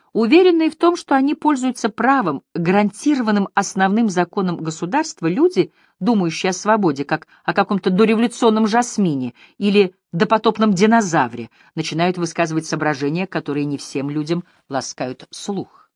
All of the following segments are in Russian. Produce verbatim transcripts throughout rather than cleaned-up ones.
Уверенные в том, что они пользуются правом, гарантированным основным законом государства, люди, думающие о свободе, как о каком-то дореволюционном жасмине или допотопном динозавре, начинают высказывать соображения, которые не всем людям ласкают слух.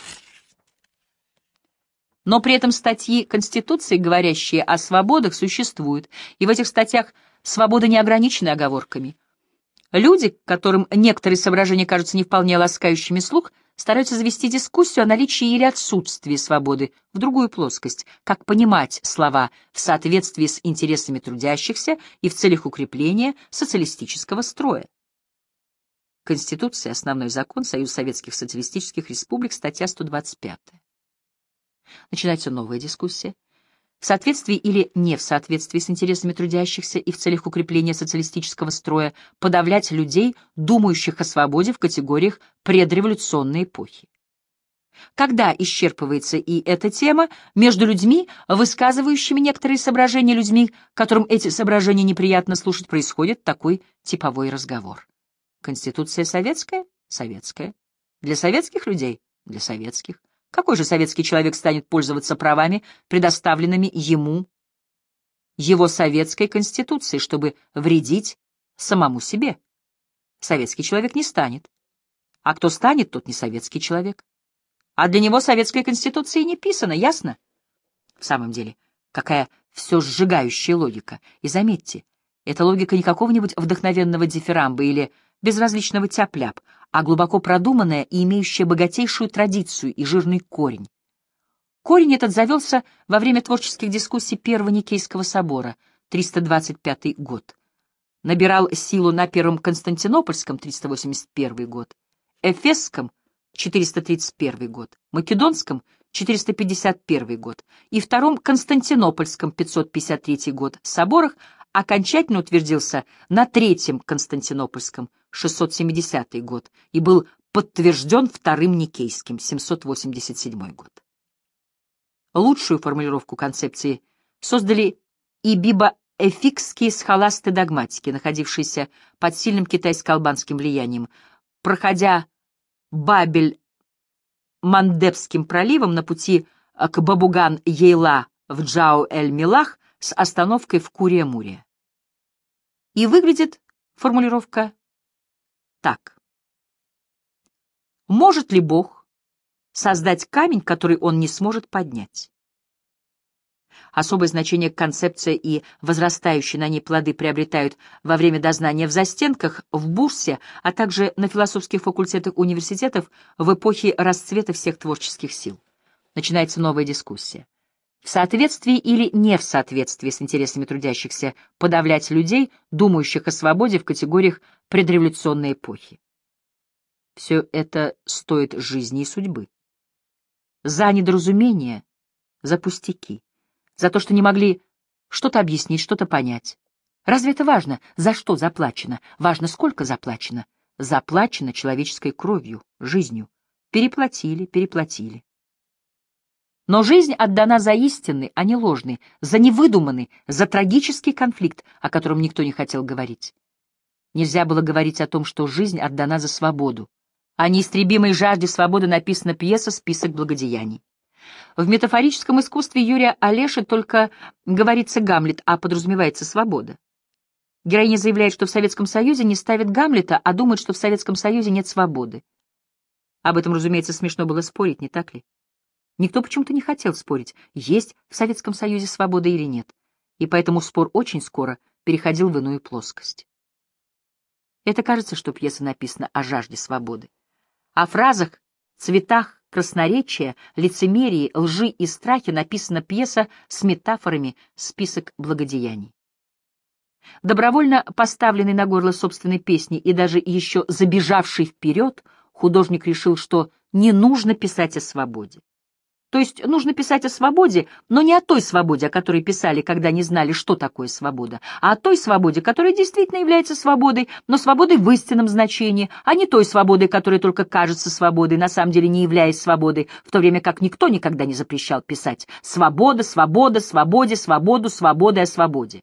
Но при этом статьи Конституции, говорящие о свободах, существуют, и в этих статьях свобода не ограничена оговорками. Люди, которым некоторые соображения кажутся не вполне ласкающими слух, стараются завести дискуссию о наличии или отсутствии свободы в другую плоскость, как понимать слова в соответствии с интересами трудящихся и в целях укрепления социалистического строя. Конституция, основной закон, Союз Советских Социалистических Республик, статья сто двадцать пятая. Начинается новая дискуссия. В соответствии или не в соответствии с интересами трудящихся и в целях укрепления социалистического строя подавлять людей, думающих о свободе в категориях предреволюционной эпохи. Когда исчерпывается и эта тема, между людьми, высказывающими некоторые соображения, людьми, которым эти соображения неприятно слушать, происходит такой типовой разговор. Конституция советская? Советская. Для советских людей? Для советских. Какой же советский человек станет пользоваться правами, предоставленными ему, его советской конституцией, чтобы вредить самому себе? Советский человек не станет. А кто станет, тот не советский человек. А для него советская конституция не писана, ясно? В самом деле, какая все сжигающая логика. И заметьте, эта логика не какого-нибудь вдохновенного дифирамба или безразличного тяп-ляп, а глубоко продуманная и имеющая богатейшую традицию и жирный корень. Корень этот завелся во время творческих дискуссий Первого Никейского собора, триста двадцать пятый год. Набирал силу на Первом Константинопольском, триста восемьдесят первый год, Эфесском, четыреста тридцать первый год, Македонском, четыреста пятьдесят первый год и Втором Константинопольском, пятьсот пятьдесят третий год, соборах, окончательно утвердился на Третьем Константинопольском, шестьсот семидесятый год, и был подтвержден Вторым Никейским, семьсот восемьдесят седьмой год. Лучшую формулировку концепции создали и бибоэфикские схоласты-догматики, находившиеся под сильным китайско-албанским влиянием, проходя Бабель-Мандебским проливом на пути к Бабуган-Ейла в Джау-эль-Милах с остановкой в Курия-Мурия. И выглядит формулировка так. Может ли Бог создать камень, который он не сможет поднять? Особое значение концепция и возрастающие на ней плоды приобретают во время дознания в застенках, в Бурсе, а также на философских факультетах университетов в эпохе расцвета всех творческих сил. Начинается новая дискуссия. В соответствии или не в соответствии с интересами трудящихся подавлять людей, думающих о свободе в категориях предреволюционной эпохи. Все это стоит жизни и судьбы. За недоразумение, за пустяки, за то, что не могли что-то объяснить, что-то понять. Разве это важно? За что заплачено? Важно, сколько заплачено? Заплачено человеческой кровью, жизнью. Переплатили, переплатили. Но жизнь отдана за истинный, а не ложный, за невыдуманный, за трагический конфликт, о котором никто не хотел говорить. Нельзя было говорить о том, что жизнь отдана за свободу. О неистребимой жажде свободы написана пьеса «Список благодеяний». В метафорическом искусстве Юрия Олеши только говорится Гамлет, а подразумевается свобода. Героиня заявляет, что в Советском Союзе не ставит Гамлета, а думает, что в Советском Союзе нет свободы. Об этом, разумеется, смешно было спорить, не так ли? Никто почему-то не хотел спорить, есть в Советском Союзе свобода или нет, и поэтому спор очень скоро переходил в иную плоскость. Это кажется, что пьеса написана о жажде свободы. О фразах, цветах красноречия, лицемерии, лжи и страхе написана пьеса с метафорами «Список благодеяний». Добровольно поставленный на горло собственной песни и даже еще забежавший вперед, художник решил, что не нужно писать о свободе. То есть нужно писать о свободе, но не о той свободе, о которой писали, когда не знали, что такое свобода, а о той свободе, которая действительно является свободой, но свободой в истинном значении, а не той свободой, которая только кажется свободой, на самом деле не являясь свободой, в то время как никто никогда не запрещал писать «свобода, свобода, свободе, свободу, свободы о свободе».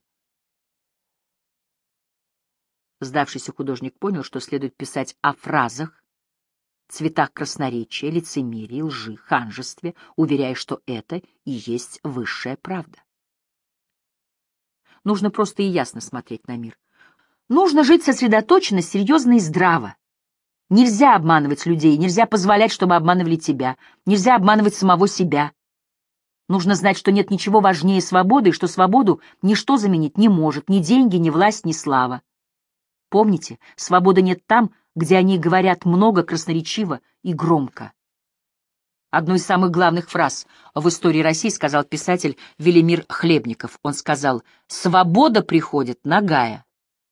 Сдавшийся художник понял, что следует писать о фразах, цветах красноречия, лицемерии, лжи, ханжестве, уверяя, что это и есть высшая правда. Нужно просто и ясно смотреть на мир. Нужно жить сосредоточенно, серьезно и здраво. Нельзя обманывать людей, нельзя позволять, чтобы обманывали тебя, нельзя обманывать самого себя. Нужно знать, что нет ничего важнее свободы, и что свободу ничто заменить не может, ни деньги, ни власть, ни слава. Помните, свободы нет там, где они говорят много, красноречиво и громко. Одну из самых главных фраз в истории России сказал писатель Велимир Хлебников. Он сказал: «Свобода приходит нагая».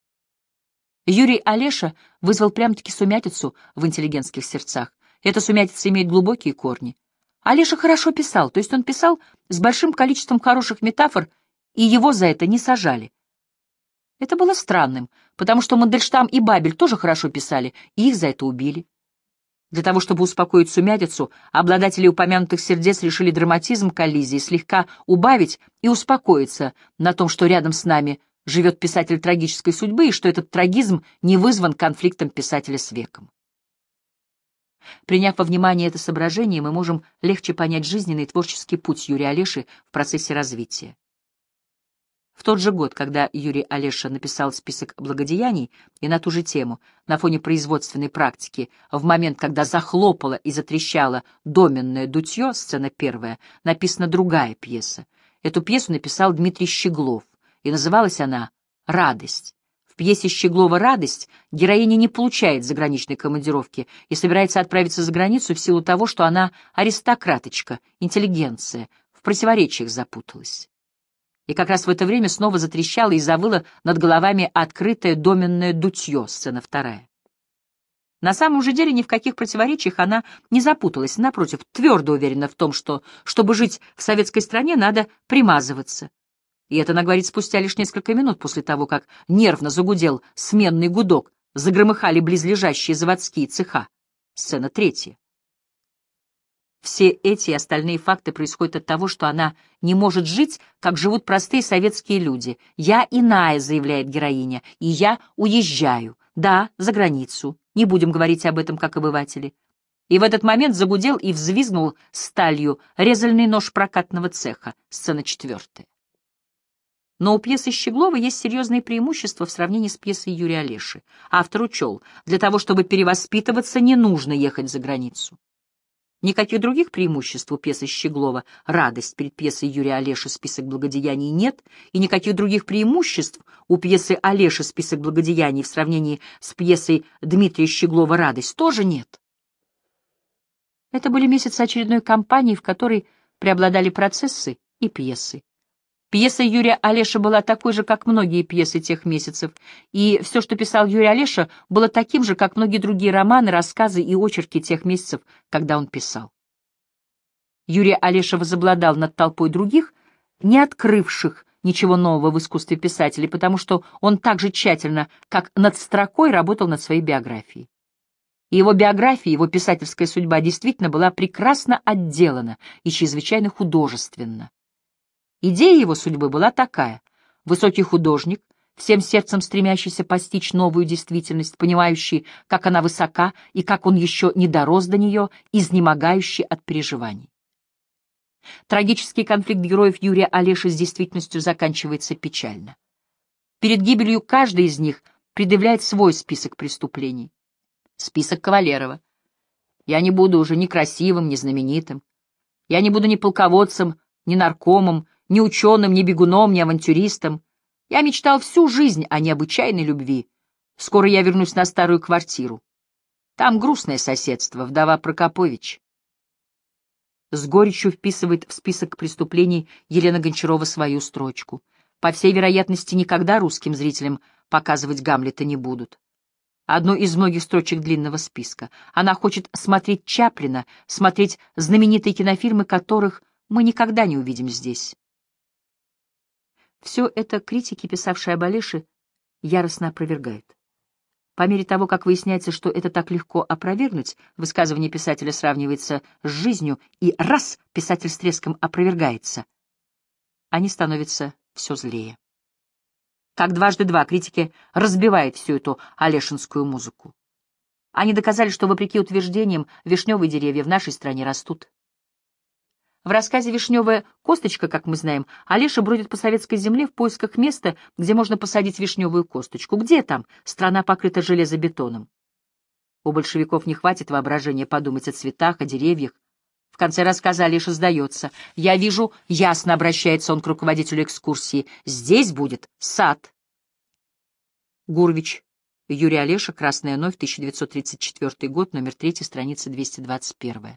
Юрий Олеша вызвал прям-таки сумятицу в интеллигентских сердцах. Эта сумятица имеет глубокие корни. Олеша хорошо писал, то есть он писал с большим количеством хороших метафор, и его за это не сажали. Это было странным, потому что Мандельштам и Бабель тоже хорошо писали, и их за это убили. Для того, чтобы успокоить сумятицу, обладатели упомянутых сердец решили драматизм коллизии слегка убавить и успокоиться на том, что рядом с нами живет писатель трагической судьбы, и что этот трагизм не вызван конфликтом писателя с веком. Приняв во внимание это соображение, мы можем легче понять жизненный и творческий путь Юрия Олеши в процессе развития. В тот же год, когда Юрий Олеша написал список благодеяний, и на ту же тему, на фоне производственной практики, в момент, когда захлопало и затрещало доменное дутье, сцена первая, написана другая пьеса. Эту пьесу написал Дмитрий Щеглов, и называлась она «Радость». В пьесе Щеглова «Радость» героиня не получает заграничной командировки и собирается отправиться за границу в силу того, что она аристократочка, интеллигенция, в противоречиях запуталась. И как раз в это время снова затрещало и завыло над головами открытое доменное дутье, сцена вторая. На самом же деле ни в каких противоречиях она не запуталась, напротив, твердо уверена в том, что, чтобы жить в советской стране, надо примазываться. И это она говорит спустя лишь несколько минут после того, как нервно загудел сменный гудок, загромыхали близлежащие заводские цеха. Сцена третья. Все эти и остальные факты происходят от того, что она не может жить, как живут простые советские люди. «Я иная», — заявляет героиня, — «и я уезжаю. Да, за границу. Не будем говорить об этом, как обыватели». И в этот момент загудел и взвизгнул сталью резальный нож прокатного цеха. Сцена четвертая. Но у пьесы Щеглова есть серьезные преимущества в сравнении с пьесой Юрия Олеши. Автор учел, для того, чтобы перевоспитываться, не нужно ехать за границу. Никаких других преимуществ у пьесы Щеглова «Радость» перед пьесой Юрия Олеши «Список благодеяний» нет, и никаких других преимуществ у пьесы Олеши «Список благодеяний» в сравнении с пьесой Дмитрия Щеглова «Радость» тоже нет. Это были месяцы очередной кампании, в которой преобладали процессы и пьесы. Пьеса Юрия Олеши была такой же, как многие пьесы тех месяцев, и все, что писал Юрий Олеша, было таким же, как многие другие романы, рассказы и очерки тех месяцев, когда он писал. Юрий Олеша возобладал над толпой других, не открывших ничего нового в искусстве писателей, потому что он так же тщательно, как над строкой, работал над своей биографией. И его биография, его писательская судьба действительно была прекрасно отделана и чрезвычайно художественна. Идея его судьбы была такая: высокий художник, всем сердцем стремящийся постичь новую действительность, понимающий, как она высока и как он еще не дорос до нее, изнемогающий от переживаний. Трагический конфликт героев Юрия Олеши с действительностью заканчивается печально. Перед гибелью каждый из них предъявляет свой список преступлений. Список Кавалерова. «Я не буду уже ни красивым, ни знаменитым. Я не буду ни полководцем, ни наркомом, ни ученым, ни бегуном, ни авантюристом. Я мечтал всю жизнь о необычайной любви. Скоро я вернусь на старую квартиру. Там грустное соседство, вдова Прокопович». С горечью вписывает в список преступлений Елена Гончарова свою строчку. По всей вероятности, никогда русским зрителям показывать Гамлета не будут. Одну из многих строчек длинного списка. Она хочет смотреть Чаплина, смотреть знаменитые кинофильмы, которых мы никогда не увидим здесь. Все это критики, писавшие об Олеше, яростно опровергают. По мере того, как выясняется, что это так легко опровергнуть, высказывание писателя сравнивается с жизнью, и раз писатель с треском опровергается, они становятся все злее. Как дважды два критики разбивают всю эту олешинскую музыку. Они доказали, что, вопреки утверждениям, вишневые деревья в нашей стране растут. В рассказе «Вишневая косточка», как мы знаем, Олеша бродит по советской земле в поисках места, где можно посадить вишневую косточку. Где там? Страна покрыта железобетоном. У большевиков не хватит воображения подумать о цветах, о деревьях. В конце рассказа Олеша сдается. «Я вижу, ясно обращается он к руководителю экскурсии. Здесь будет сад». Гурвич. Юрий Олеша. Красная новь. тысяча девятьсот тридцать четвёртый год. Номер три. Страница двести двадцать один.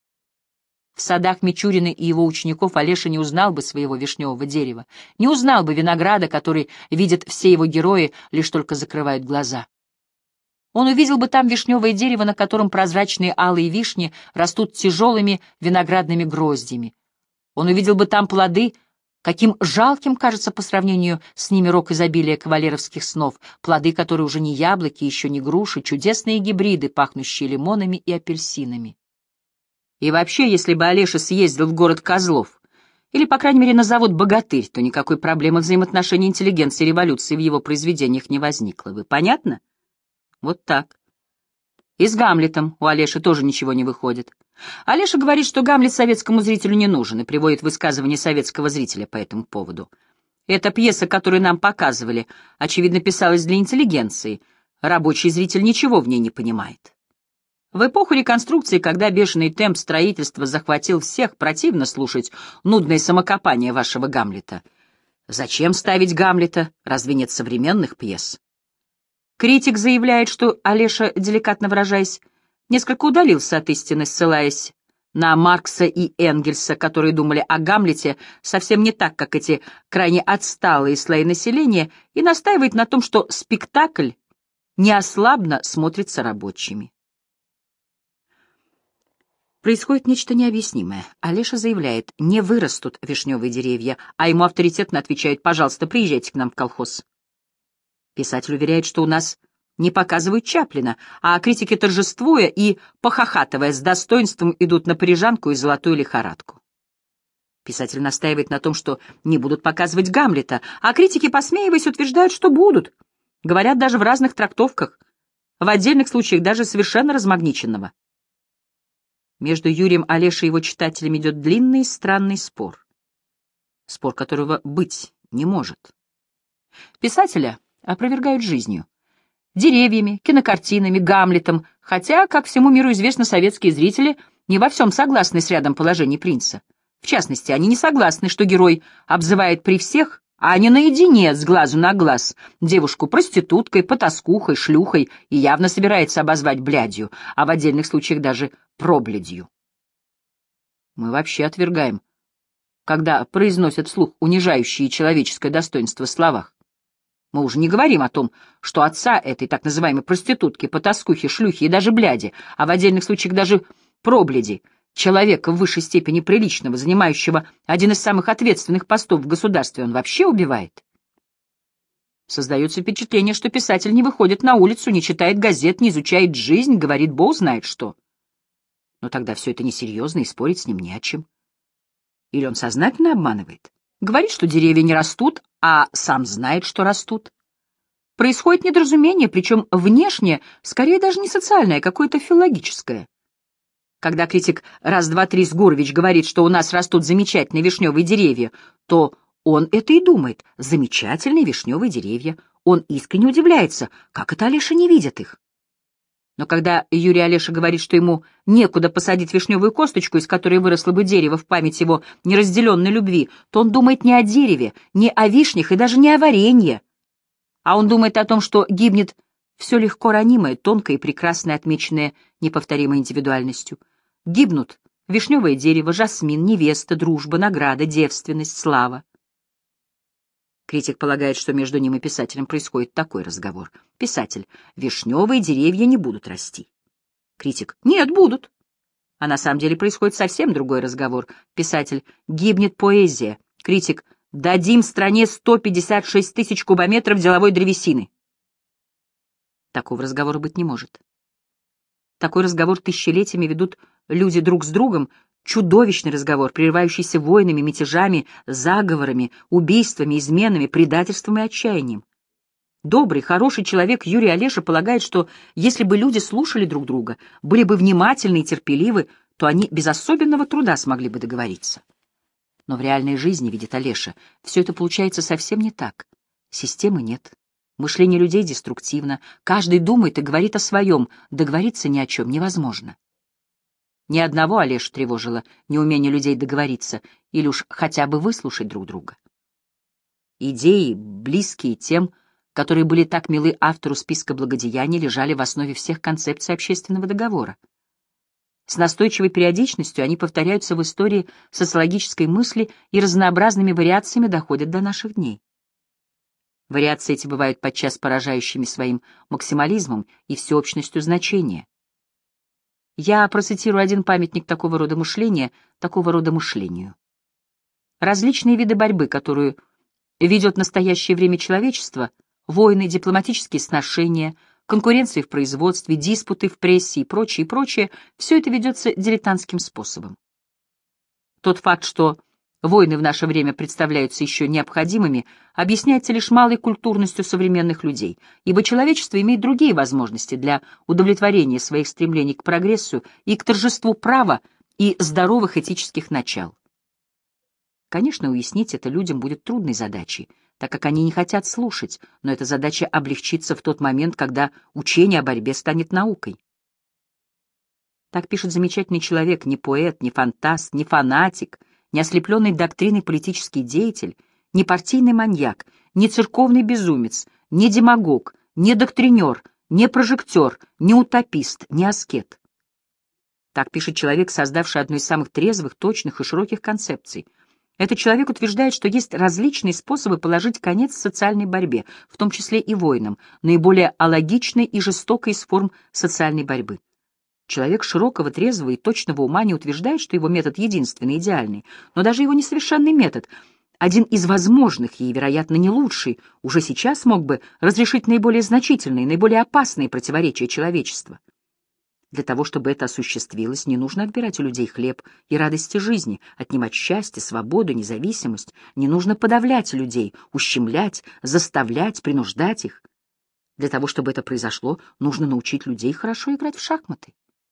В садах Мичурина и его учеников Олеша не узнал бы своего вишневого дерева, не узнал бы винограда, который видят все его герои, лишь только закрывают глаза. Он увидел бы там вишневое дерево, на котором прозрачные алые вишни растут тяжелыми виноградными гроздями. Он увидел бы там плоды, каким жалким кажется по сравнению с ними рок изобилия кавалеровских снов, плоды, которые уже не яблоки, еще не груши, чудесные гибриды, пахнущие лимонами и апельсинами. И вообще, если бы Олеша съездил в город Козлов, или, по крайней мере, на завод «Богатырь», то никакой проблемы взаимоотношений интеллигенции и революции в его произведениях не возникло. Вы понятно? Вот так. И с Гамлетом у Олеши тоже ничего не выходит. Олеша говорит, что Гамлет советскому зрителю не нужен, и приводит высказывание советского зрителя по этому поводу. Эта пьеса, которую нам показывали, очевидно, писалась для интеллигенции. Рабочий зритель ничего в ней не понимает. В эпоху реконструкции, когда бешеный темп строительства захватил всех, противно слушать нудное самокопание вашего Гамлета. Зачем ставить Гамлета? Разве нет современных пьес? Критик заявляет, что Олеша, деликатно выражаясь, несколько удалился от истины, ссылаясь на Маркса и Энгельса, которые думали о Гамлете совсем не так, как эти крайне отсталые слои населения, и настаивает на том, что спектакль неослабно смотрится рабочими. Происходит нечто необъяснимое. Олеша заявляет, не вырастут вишневые деревья, а ему авторитетно отвечают: пожалуйста, приезжайте к нам в колхоз. Писатель уверяет, что у нас не показывают Чаплина, а критики, торжествуя и похохатывая с достоинством, идут на парижанку и золотую лихорадку. Писатель настаивает на том, что не будут показывать Гамлета, а критики, посмеиваясь, утверждают, что будут. Говорят даже в разных трактовках, в отдельных случаях даже совершенно размагниченного. Между Юрием Олешей и его читателями идет длинный и странный спор. Спор, которого быть не может. Писателя опровергают жизнью, деревьями, кинокартинами, Гамлетом, хотя, как всему миру известно, советские зрители не во всем согласны с рядом положений принца. В частности, они не согласны, что герой обзывает при всех, а не наедине, с глазу на глаз, девушку проституткой, потаскухой, шлюхой и явно собирается обозвать блядью, а в отдельных случаях даже проблядью. Мы вообще отвергаем, когда произносят вслух унижающие человеческое достоинство в словах. Мы уже не говорим о том, что отца этой так называемой проститутки, потаскухи, шлюхи и даже бляди, а в отдельных случаях даже пробляди, человека в высшей степени приличного, занимающего один из самых ответственных постов в государстве, он вообще убивает. Создается впечатление, что писатель не выходит на улицу, не читает газет, не изучает жизнь, говорит бог знает что. Но тогда все это несерьезно, и спорить с ним не о чем. Или он сознательно обманывает? Говорит, что деревья не растут, а сам знает, что растут. Происходит недоразумение, причем внешне, скорее даже не социальное, а какое-то филологическое. Когда критик раз-два-три Сгурович говорит, что у нас растут замечательные вишневые деревья, то он это и думает. Замечательные вишневые деревья. Он искренне удивляется, как это Олеша не видит их. Но когда Юрий Олеша говорит, что ему некуда посадить вишневую косточку, из которой выросло бы дерево в память его неразделенной любви, то он думает не о дереве, не о вишнях и даже не о варенье. А он думает о том, что гибнет все легко ранимое, тонкое и прекрасное, отмеченное неповторимой индивидуальностью. Гибнут вишневое дерево, жасмин, невеста, дружба, награда, девственность, слава. Критик полагает, что между ним и писателем происходит такой разговор. Писатель: вишневые деревья не будут расти. Критик: нет, будут. А на самом деле происходит совсем другой разговор. Писатель: гибнет поэзия. Критик: дадим стране сто пятьдесят шесть тысяч кубометров деловой древесины. Такого разговора быть не может. Такой разговор тысячелетиями ведут люди друг с другом, чудовищный разговор, прерывающийся войнами, мятежами, заговорами, убийствами, изменами, предательством и отчаянием. Добрый, хороший человек Юрий Олеша полагает, что если бы люди слушали друг друга, были бы внимательны и терпеливы, то они без особенного труда смогли бы договориться. Но в реальной жизни, видит Олеша, все это получается совсем не так. Системы нет. Мышление людей деструктивно. Каждый думает и говорит о своем. Договориться ни о чем невозможно. Ни одного Олеша тревожило неумение людей договориться или уж хотя бы выслушать друг друга. Идеи, близкие тем, которые были так милы автору списка благодеяний, лежали в основе всех концепций общественного договора. С настойчивой периодичностью они повторяются в истории социологической мысли и разнообразными вариациями доходят до наших дней. Вариации эти бывают подчас поражающими своим максимализмом и всеобщностью значения. Я процитирую один памятник такого рода мышления, такого рода мышлению. Различные виды борьбы, которую ведет в настоящее время человечество, войны, дипломатические сношения, конкуренции в производстве, диспуты в прессе и прочее, и прочее, все это ведется дилетантским способом. Тот факт, что войны в наше время представляются еще необходимыми, объясняется лишь малой культурностью современных людей, ибо человечество имеет другие возможности для удовлетворения своих стремлений к прогрессу и к торжеству права и здоровых этических начал. Конечно, уяснить это людям будет трудной задачей, так как они не хотят слушать, но эта задача облегчится в тот момент, когда учение о борьбе станет наукой. Так пишет замечательный человек, не поэт, не фантаст, не фанатик, не ослепленный доктриной политический деятель, не партийный маньяк, не церковный безумец, не демагог, не доктринер, не прожектор, не утопист, не аскет. Так пишет человек, создавший одну из самых трезвых, точных и широких концепций. Этот человек утверждает, что есть различные способы положить конец социальной борьбе, в том числе и войнам, наиболее алогичной и жестокой из форм социальной борьбы. Человек широкого, трезвого и точного ума не утверждает, что его метод единственный, идеальный, но даже его несовершенный метод, один из возможных и, вероятно, не лучший, уже сейчас мог бы разрешить наиболее значительные, наиболее опасные противоречия человечества. Для того, чтобы это осуществилось, не нужно отбирать у людей хлеб и радости жизни, отнимать счастье, свободу, независимость. Не нужно подавлять людей, ущемлять, заставлять, принуждать их. Для того, чтобы это произошло, нужно научить людей хорошо играть в шахматы.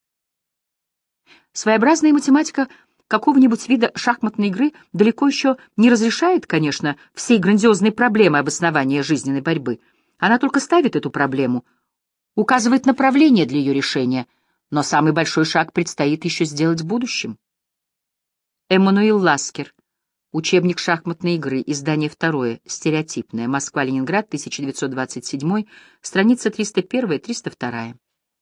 Своеобразная математика какого-нибудь вида шахматной игры далеко еще не разрешает, конечно, всей грандиозной проблемы обоснования жизненной борьбы. Она только ставит эту проблему, указывает направление для ее решения, но самый большой шаг предстоит еще сделать в будущем. Эммануил Ласкер. Учебник шахматной игры. Издание второе. Стереотипное. Москва-Ленинград, тысяча девятьсот двадцать седьмой. Страница триста первая — триста вторая.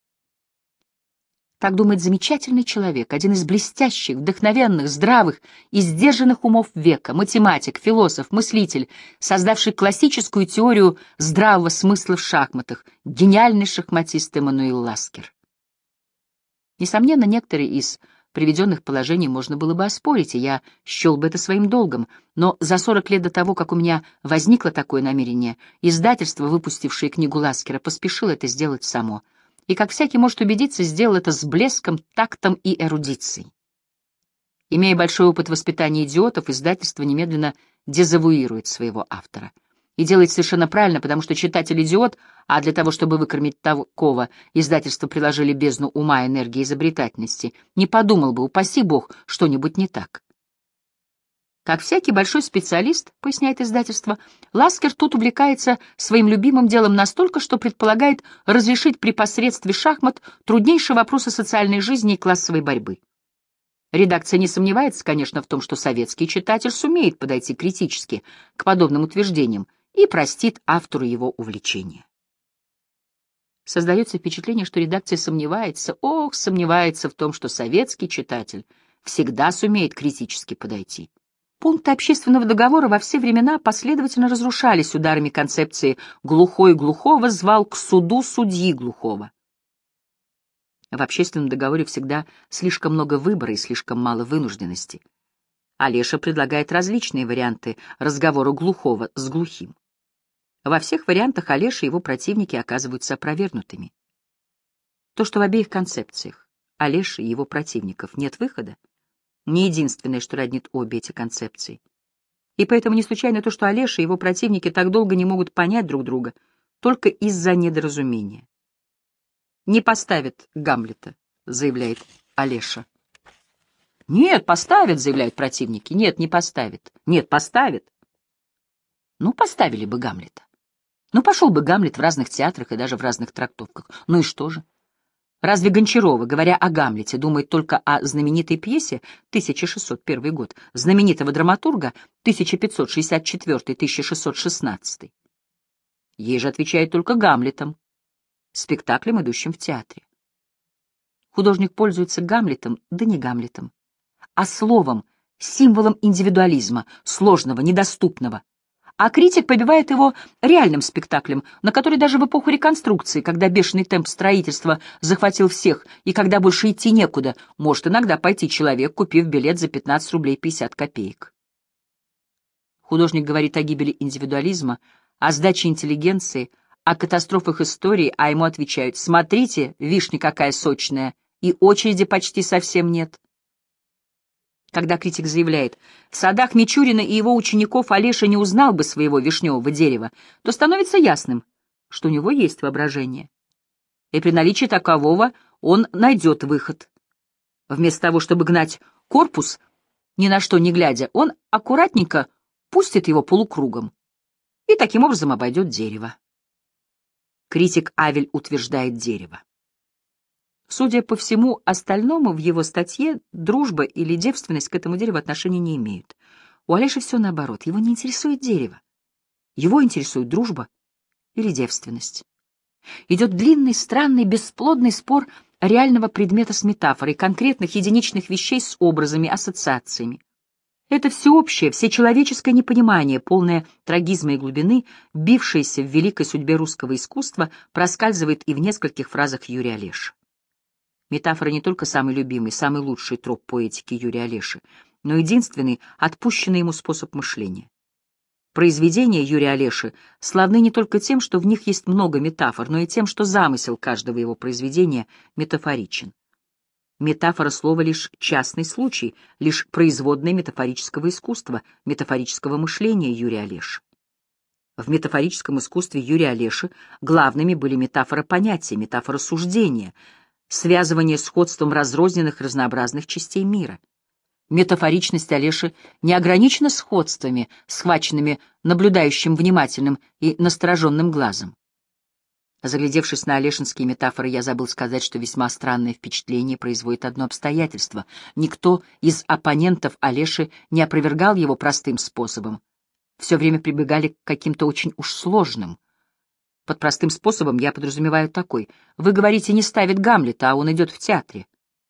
Так думает замечательный человек, один из блестящих, вдохновенных, здравых и сдержанных умов века, математик, философ, мыслитель, создавший классическую теорию здравого смысла в шахматах, гениальный шахматист Эммануил Ласкер. Несомненно, некоторые из приведенных положений можно было бы оспорить, и я счел бы это своим долгом, но за сорок лет до того, как у меня возникло такое намерение, издательство, выпустившее книгу Ласкера, поспешило это сделать само, и, как всякий может убедиться, сделал это с блеском, тактом и эрудицией. Имея большой опыт воспитания идиотов, издательство немедленно дезавуирует своего автора. И делает совершенно правильно, потому что читатель идиот, а для того, чтобы выкормить такого, издательство приложили бездну ума, энергии и изобретательности, не подумал бы, упаси бог, что-нибудь не так. Как всякий большой специалист, поясняет издательство, Ласкер тут увлекается своим любимым делом настолько, что предполагает разрешить при посредстве шахмат труднейшие вопросы социальной жизни и классовой борьбы. Редакция не сомневается, конечно, в том, что советский читатель сумеет подойти критически к подобным утверждениям и простит автору его увлечение. Создается впечатление, что редакция сомневается, ох, сомневается в том, что советский читатель всегда сумеет критически подойти. Пункты общественного договора во все времена последовательно разрушались ударами концепции «глухой глухого звал к суду судьи глухого». В общественном договоре всегда слишком много выбора и слишком мало вынужденности. Олеша предлагает различные варианты разговора глухого с глухим. Во всех вариантах Олеша и его противники оказываются опровергнутыми. То, что в обеих концепциях Олеши и его противников нет выхода, не единственное, что роднит обе эти концепции. И поэтому не случайно то, что Олеша и его противники так долго не могут понять друг друга, только из-за недоразумения. «Не поставят Гамлета», — заявляет Олеша. «Нет, поставят», — заявляют противники. «Нет, не поставят». «Нет, поставят». Ну, поставили бы Гамлета. Ну, пошел бы Гамлет в разных театрах и даже в разных трактовках. Ну и что же? Разве Гончарова, говоря о Гамлете, думает только о знаменитой пьесе тысяча шестьсот первый год, знаменитого драматурга тысяча пятьсот шестьдесят четвёртый — тысяча шестьсот шестнадцатый? Ей же отвечает только Гамлетом, спектаклем, идущим в театре. Художник пользуется Гамлетом, да не Гамлетом, а словом, символом индивидуализма, сложного, недоступного. А критик побивает его реальным спектаклем, на который даже в эпоху реконструкции, когда бешеный темп строительства захватил всех и когда больше идти некуда, может иногда пойти человек, купив билет за пятнадцать рублей пятьдесят копеек. Художник говорит о гибели индивидуализма, о сдаче интеллигенции, о катастрофах истории, а ему отвечают: «Смотрите, вишня какая сочная, и очереди почти совсем нет». Когда критик заявляет: «В садах Мичурина и его учеников Олеша не узнал бы своего вишневого дерева», то становится ясным, что у него есть воображение. И при наличии такового он найдет выход. Вместо того, чтобы гнать корпус, ни на что не глядя, он аккуратненько пустит его полукругом и таким образом обойдет дерево. Критик Авель утверждает дерево. Судя по всему остальному в его статье, дружба или девственность к этому дереву отношения не имеют. У Олеши все наоборот. Его не интересует дерево. Его интересует дружба или девственность. Идет длинный, странный, бесплодный спор реального предмета с метафорой, конкретных единичных вещей с образами, ассоциациями. Это всеобщее, всечеловеческое непонимание, полное трагизма и глубины, бившееся в великой судьбе русского искусства, проскальзывает и в нескольких фразах Юрия Олеши. Метафора не только самый любимый, самый лучший троп поэтики Юрия Олеши, но единственный отпущенный ему способ мышления. Произведения Юрия Олеши славны не только тем, что в них есть много метафор, но и тем, что замысел каждого его произведения метафоричен. Метафора слова — лишь частный случай, лишь производная метафорического искусства, метафорического мышления Юрия Олеши. В метафорическом искусстве Юрия Олеши главными были метафора понятия, метафора суждения, связывание сходством разрозненных разнообразных частей мира. Метафоричность Олеши не ограничена сходствами, схваченными наблюдающим внимательным и настороженным глазом. Заглядевшись на олешинские метафоры, я забыл сказать, что весьма странное впечатление производит одно обстоятельство. Никто из оппонентов Олеши не опровергал его простым способом. Все время прибегали к каким-то очень уж сложным. Под простым способом я подразумеваю такой: вы говорите, не ставит Гамлета, а он идет в театре.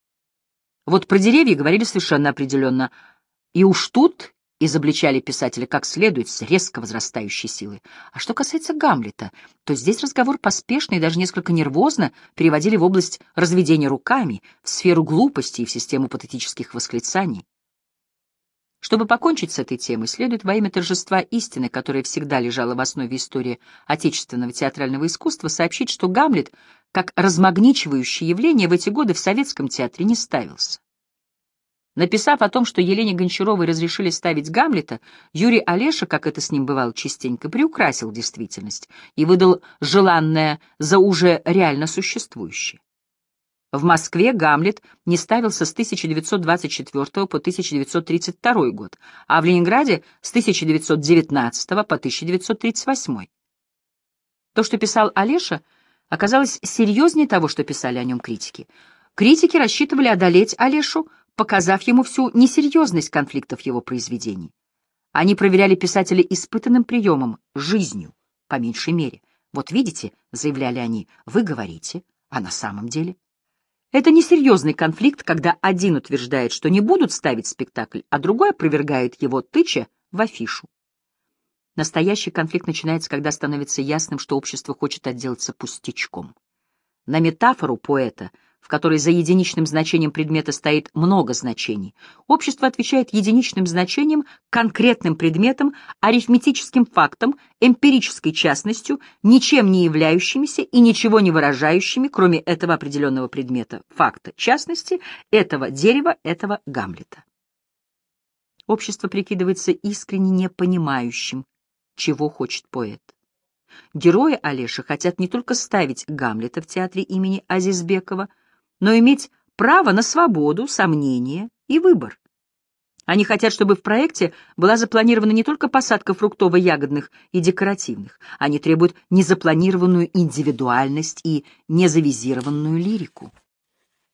Вот про деревья говорили совершенно определенно, и уж тут изобличали писателя как следует, с резко возрастающей силой. А что касается Гамлета, то здесь разговор поспешно и даже несколько нервозно переводили в область разведения руками, в сферу глупости и в систему патетических восклицаний. Чтобы покончить с этой темой, следует во имя торжества истины, которая всегда лежала в основе истории отечественного театрального искусства, сообщить, что Гамлет, как размагничивающее явление, в эти годы в советском театре не ставился. Написав о том, что Елене Гончаровой разрешили ставить Гамлета, Юрий Олеша, как это с ним бывало частенько, приукрасил действительность и выдал желанное за уже реально существующее. В Москве Гамлет не ставился с тысяча девятьсот двадцать четвёртого по тысяча девятьсот тридцать второй год, а в Ленинграде с тысяча девятьсот девятнадцатого по тысяча девятьсот тридцать восьмой. То, что писал Олеша, оказалось серьезнее того, что писали о нем критики. Критики рассчитывали одолеть Олешу, показав ему всю несерьезность конфликтов его произведений. Они проверяли писателя испытанным приемом, жизнью, по меньшей мере. «Вот видите», — заявляли они, — «вы говорите, а на самом деле...» Это несерьезный конфликт, когда один утверждает, что не будут ставить спектакль, а другой опровергает его, тыча в афишу. Настоящий конфликт начинается, когда становится ясным, что общество хочет отделаться пустячком. На метафору поэта, в которой за единичным значением предмета стоит много значений, общество отвечает единичным значением, конкретным предметом, арифметическим фактом, эмпирической частностью, ничем не являющимися и ничего не выражающими, кроме этого определенного предмета, факта, частности, этого дерева, этого Гамлета. Общество прикидывается искренне непонимающим, чего хочет поэт. Герои Олеша хотят не только ставить Гамлета в театре имени Азизбекова, но иметь право на свободу, сомнения и выбор. Они хотят, чтобы в проекте была запланирована не только посадка фруктово-ягодных и декоративных, они требуют незапланированную индивидуальность и незавизированную лирику.